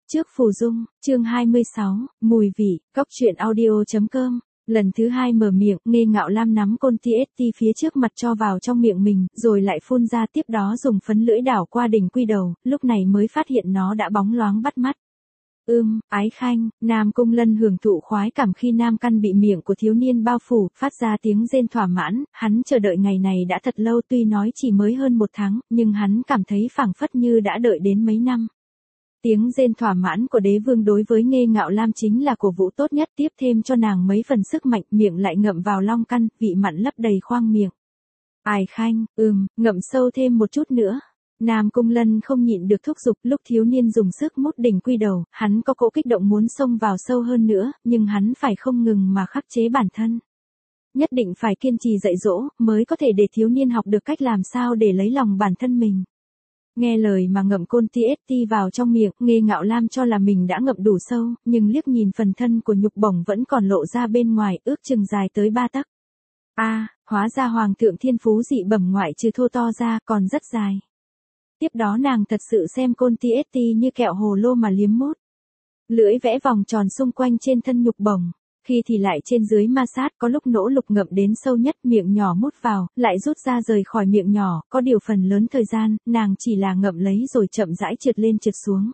Trước phù dung, chương 26, mùi vị, góc truyện audio.com. Lần thứ hai mở miệng, Nghê Ngạo Lam nắm côn TST phía trước mặt cho vào trong miệng mình, rồi lại phun ra, tiếp đó dùng phấn lưỡi đảo qua đỉnh quy đầu, lúc này mới phát hiện nó đã bóng loáng bắt mắt. Ái khanh, Nam Cung Lân hưởng thụ khoái cảm khi nam căn bị miệng của thiếu niên bao phủ, phát ra tiếng rên thỏa mãn, hắn chờ đợi ngày này đã thật lâu, tuy nói chỉ mới hơn 1 tháng, nhưng hắn cảm thấy phảng phất như đã đợi đến mấy năm. Tiếng rên thỏa mãn của đế vương đối với Nghê Ngạo Lam chính là cổ vũ tốt nhất, tiếp thêm cho nàng mấy phần sức mạnh, miệng lại ngậm vào long căn, vị mặn lấp đầy khoang miệng. Ái khanh, ngậm sâu thêm một chút nữa. Nam Cung Lân không nhịn được thúc giục, lúc thiếu niên dùng sức mút đỉnh quy đầu, hắn có cỗ kích động muốn xông vào sâu hơn nữa, nhưng hắn phải không ngừng mà khắc chế bản thân. Nhất định phải kiên trì dạy dỗ, mới có thể để thiếu niên học được cách làm sao để lấy lòng bản thân mình. Nghe lời mà ngậm côn TST vào trong miệng, Nghê Ngạo Lam cho là mình đã ngậm đủ sâu, nhưng liếc nhìn phần thân của nhục bổng vẫn còn lộ ra bên ngoài, ước chừng dài tới 3 tấc. Hóa ra hoàng thượng thiên phú dị bẩm ngoại trừ thô to ra, còn rất dài. Tiếp đó nàng thật sự xem côn TST như kẹo hồ lô mà liếm mút. Lưỡi vẽ vòng tròn xung quanh trên thân nhục bổng, khi thì lại trên dưới ma sát, có lúc nỗ lực ngậm đến sâu nhất, miệng nhỏ mút vào, lại rút ra rời khỏi miệng nhỏ, có điều phần lớn thời gian, nàng chỉ là ngậm lấy rồi chậm rãi trượt lên trượt xuống.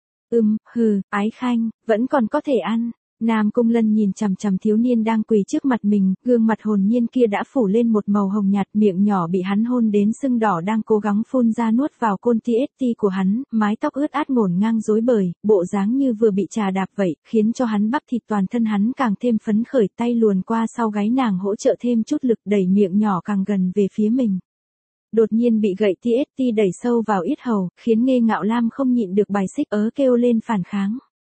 Ái khanh, vẫn còn có thể ăn. Nam Cung Lân nhìn chằm chằm thiếu niên đang quỳ trước mặt mình, gương mặt hồn nhiên kia đã phủ lên một màu hồng nhạt, miệng nhỏ bị hắn hôn đến sưng đỏ đang cố gắng phun ra nuốt vào côn TST của hắn, mái tóc ướt át ngổn ngang rối bời, bộ dáng như vừa bị trà đạp vậy, khiến cho hắn bắp thịt toàn thân hắn càng thêm phấn khởi, tay luồn qua sau gáy nàng hỗ trợ thêm chút lực đẩy miệng nhỏ càng gần về phía mình. Đột nhiên bị gậy TST đẩy sâu vào yết hầu, khiến Nghê Ngạo Lam không nhịn được bài xích kêu lên phản kháng.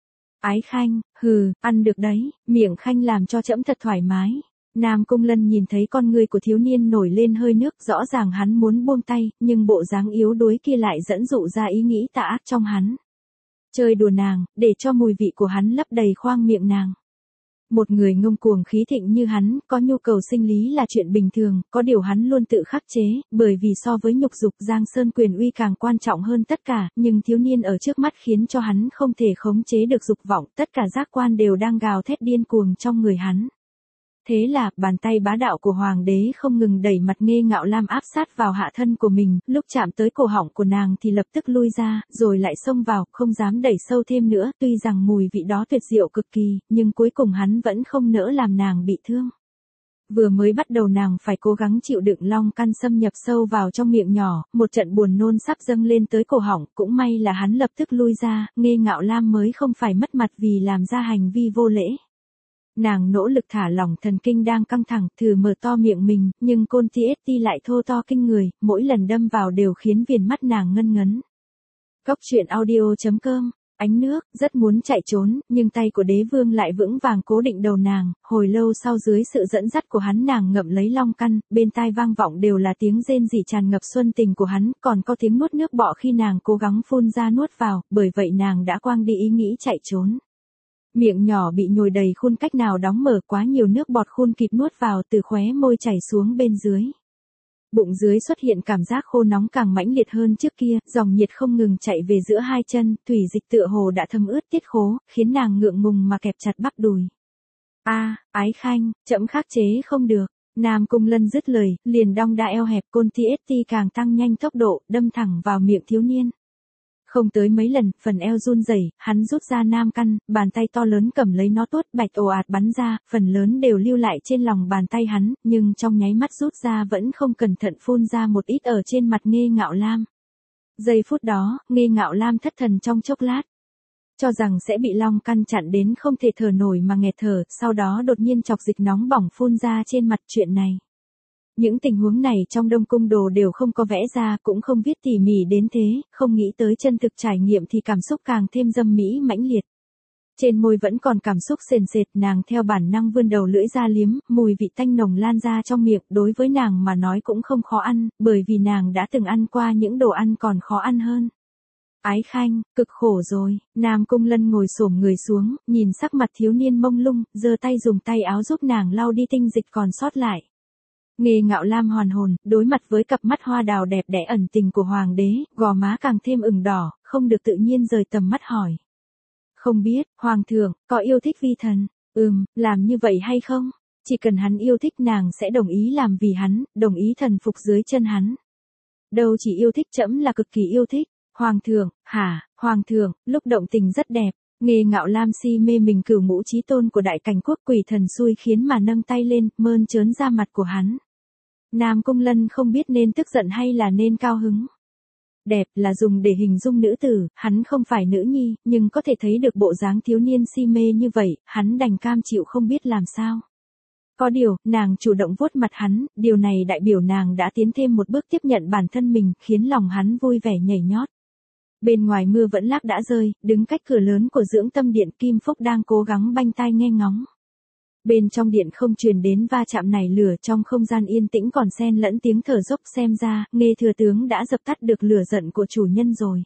Ái khanh, ăn được đấy, miệng khanh làm cho trẫm thật thoải mái. Nam Cung Lân nhìn thấy con người của thiếu niên nổi lên hơi nước, rõ ràng hắn muốn buông tay, nhưng bộ dáng yếu đuối kia lại dẫn dụ ra ý nghĩ tà ác trong hắn. Chơi đùa nàng, để cho mùi vị của hắn lấp đầy khoang miệng nàng. Một người ngông cuồng khí thịnh như hắn, có nhu cầu sinh lý là chuyện bình thường, có điều hắn luôn tự khắc chế, bởi vì so với nhục dục, Giang Sơn quyền uy càng quan trọng hơn tất cả, nhưng thiếu niên ở trước mắt khiến cho hắn không thể khống chế được dục vọng, tất cả giác quan đều đang gào thét điên cuồng trong người hắn. Thế là, bàn tay bá đạo của hoàng đế không ngừng đẩy mặt Nghê Ngạo Lam áp sát vào hạ thân của mình, lúc chạm tới cổ họng của nàng thì lập tức lui ra, rồi lại xông vào, không dám đẩy sâu thêm nữa, tuy rằng mùi vị đó tuyệt diệu cực kỳ, nhưng cuối cùng hắn vẫn không nỡ làm nàng bị thương. Vừa mới bắt đầu nàng phải cố gắng chịu đựng long căn xâm nhập sâu vào trong miệng nhỏ, một trận buồn nôn sắp dâng lên tới cổ họng, cũng may là hắn lập tức lui ra, Nghê Ngạo Lam mới không phải mất mặt vì làm ra hành vi vô lễ. Nàng nỗ lực thả lỏng thần kinh đang căng thẳng, thử mở to miệng mình, nhưng côn TST lại thô to kinh người, mỗi lần đâm vào đều khiến viền mắt nàng ngân ngấn. Góc truyện audio.com. Ánh nước, rất muốn chạy trốn, nhưng tay của đế vương lại vững vàng cố định đầu nàng, hồi lâu sau dưới sự dẫn dắt của hắn nàng ngậm lấy long căn, bên tai vang vọng đều là tiếng rên rỉ tràn ngập xuân tình của hắn, còn có tiếng nuốt nước bọ khi nàng cố gắng phun ra nuốt vào, bởi vậy nàng đã quang đi ý nghĩ chạy trốn. Miệng nhỏ bị nhồi đầy khuôn cách nào đóng mở, quá nhiều nước bọt khuôn kịp nuốt vào, từ khóe môi chảy xuống bên dưới. Bụng dưới xuất hiện cảm giác khô nóng càng mãnh liệt hơn trước kia, dòng nhiệt không ngừng chạy về giữa hai chân, thủy dịch tựa hồ đã thấm ướt tiết khố, khiến nàng ngượng ngùng mà kẹp chặt bắp đùi. Ái khanh, trẫm khắc chế không được. Nam Cung Lân dứt lời, liền đong đa eo hẹp, côn TST càng tăng nhanh tốc độ, đâm thẳng vào miệng thiếu niên. Không tới mấy lần, phần eo run rẩy, hắn rút ra nam căn, bàn tay to lớn cầm lấy nó tuốt bạch ồ ạt bắn ra, phần lớn đều lưu lại trên lòng bàn tay hắn, nhưng trong nháy mắt rút ra vẫn không cẩn thận phun ra một ít ở trên mặt Nghê Ngạo Lam. Giây phút đó, Nghê Ngạo Lam thất thần trong chốc lát. Cho rằng sẽ bị long căn chặn đến không thể thở nổi mà nghẹt thở, sau đó đột nhiên chọc dịch nóng bỏng phun ra trên mặt. Chuyện này. Những tình huống này trong Đông Cung Đồ đều không có vẽ ra, cũng không viết tỉ mỉ đến thế, không nghĩ tới chân thực trải nghiệm thì cảm xúc càng thêm dâm mỹ mãnh liệt. Trên môi vẫn còn cảm xúc sền sệt, nàng theo bản năng vươn đầu lưỡi ra liếm, mùi vị tanh nồng lan ra trong miệng, đối với nàng mà nói cũng không khó ăn, bởi vì nàng đã từng ăn qua những đồ ăn còn khó ăn hơn. Ái khanh, cực khổ rồi. Nam Cung Lân ngồi xổm người xuống, nhìn sắc mặt thiếu niên mông lung, giơ tay dùng tay áo giúp nàng lau đi tinh dịch còn sót lại. Nghê Ngạo Lam hoàn hồn, đối mặt với cặp mắt hoa đào đẹp đẽ ẩn tình của hoàng đế, gò má càng thêm ửng đỏ, không được tự nhiên rời tầm mắt hỏi. Không biết, Hoàng thượng, có yêu thích vi thần? Làm như vậy hay không? Chỉ cần hắn yêu thích nàng sẽ đồng ý làm vì hắn, đồng ý thần phục dưới chân hắn. Đâu chỉ yêu thích, trẫm là cực kỳ yêu thích. Hoàng thượng, Hoàng thượng, lúc động tình rất đẹp. Nghê Ngạo Lam si mê mình cửu ngũ chí tôn của đại cảnh quốc, quỷ thần xui khiến mà nâng tay lên, mơn trớn ra mặt của hắn. Nam Cung Lân không biết nên tức giận hay là nên cao hứng. Đẹp là dùng để hình dung nữ tử, hắn không phải nữ nhi, nhưng có thể thấy được bộ dáng thiếu niên si mê như vậy, hắn đành cam chịu không biết làm sao. Có điều, nàng chủ động vuốt mặt hắn, điều này đại biểu nàng đã tiến thêm một bước tiếp nhận bản thân mình, khiến lòng hắn vui vẻ nhảy nhót. Bên ngoài mưa vẫn lác đã rơi, đứng cách cửa lớn của dưỡng tâm điện, Kim Phúc đang cố gắng banh tai nghe ngóng. Bên trong điện không truyền đến va chạm nảy lửa, trong không gian yên tĩnh còn xen lẫn tiếng thở dốc, xem ra, Nghê thừa tướng đã dập tắt được lửa giận của chủ nhân rồi.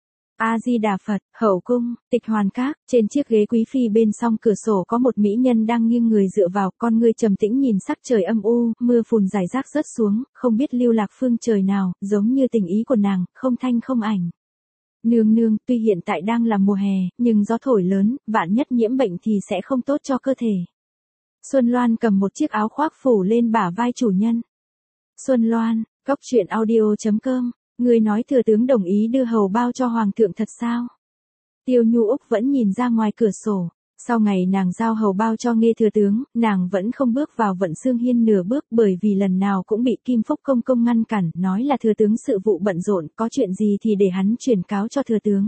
A-di-đà Phật, hậu cung, Tịch Hoàn Các, trên chiếc ghế quý phi bên song cửa sổ có một mỹ nhân đang nghiêng người dựa vào, con ngươi trầm tĩnh nhìn sắc trời âm u, mưa phùn rải rác rớt xuống, không biết lưu lạc phương trời nào, giống như tình ý của nàng, không thanh không ảnh. Nương nương, tuy hiện tại đang là mùa hè, nhưng gió thổi lớn, vạn nhất nhiễm bệnh thì sẽ không tốt cho cơ thể. Xuân Loan cầm một chiếc áo khoác phủ lên bả vai chủ nhân. Xuân Loan, Cốc Truyện Audio.com, người nói thừa tướng đồng ý đưa hầu bao cho hoàng thượng thật sao? Tiêu Nhu Úc vẫn nhìn ra ngoài cửa sổ. Sau ngày nàng giao hầu bao cho Nghê thừa tướng, nàng vẫn không bước vào Vận Xương Hiên nửa bước, bởi vì lần nào cũng bị Kim Phúc công công ngăn cản, nói là thừa tướng sự vụ bận rộn, có chuyện gì thì để hắn chuyển cáo cho thừa tướng.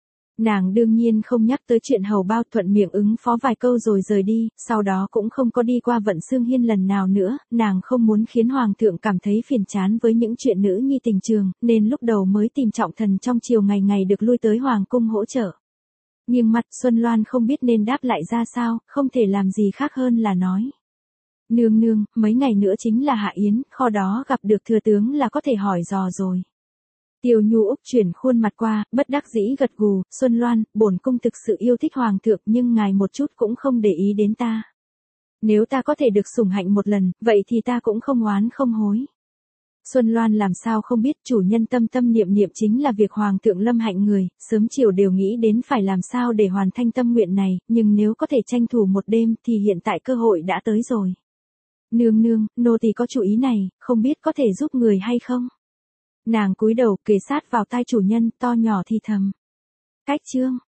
Nàng đương nhiên không nhắc tới chuyện hầu bao, thuận miệng ứng phó vài câu rồi rời đi, sau đó cũng không có đi qua Vận Xương Hiên lần nào nữa, nàng không muốn khiến hoàng thượng cảm thấy phiền chán với những chuyện nữ nhi tình trường, nên lúc đầu mới tìm Trọng Thần trong chiều ngày ngày được lui tới hoàng cung hỗ trợ. Nhưng mặt Xuân Loan không biết nên đáp lại ra sao, không thể làm gì khác hơn là nói. Nương nương, mấy ngày nữa chính là Hạ Yến, kho đó gặp được thừa tướng là có thể hỏi dò rồi. Tiêu Nhu Úc chuyển khuôn mặt qua, bất đắc dĩ gật gù, Xuân Loan, bổn cung thực sự yêu thích hoàng thượng nhưng ngài một chút cũng không để ý đến ta. Nếu ta có thể được sủng hạnh một lần, vậy thì ta cũng không oán không hối. Xuân Loan làm sao không biết chủ nhân tâm tâm niệm niệm chính là việc hoàng thượng lâm hạnh người, sớm chiều đều nghĩ đến phải làm sao để hoàn thành tâm nguyện này, nhưng nếu có thể tranh thủ một đêm thì hiện tại cơ hội đã tới rồi. Nương nương, nô tỳ có chủ ý này, không biết có thể giúp người hay không? Nàng cúi đầu kề sát vào tai chủ nhân, to nhỏ thì thầm. Cách chương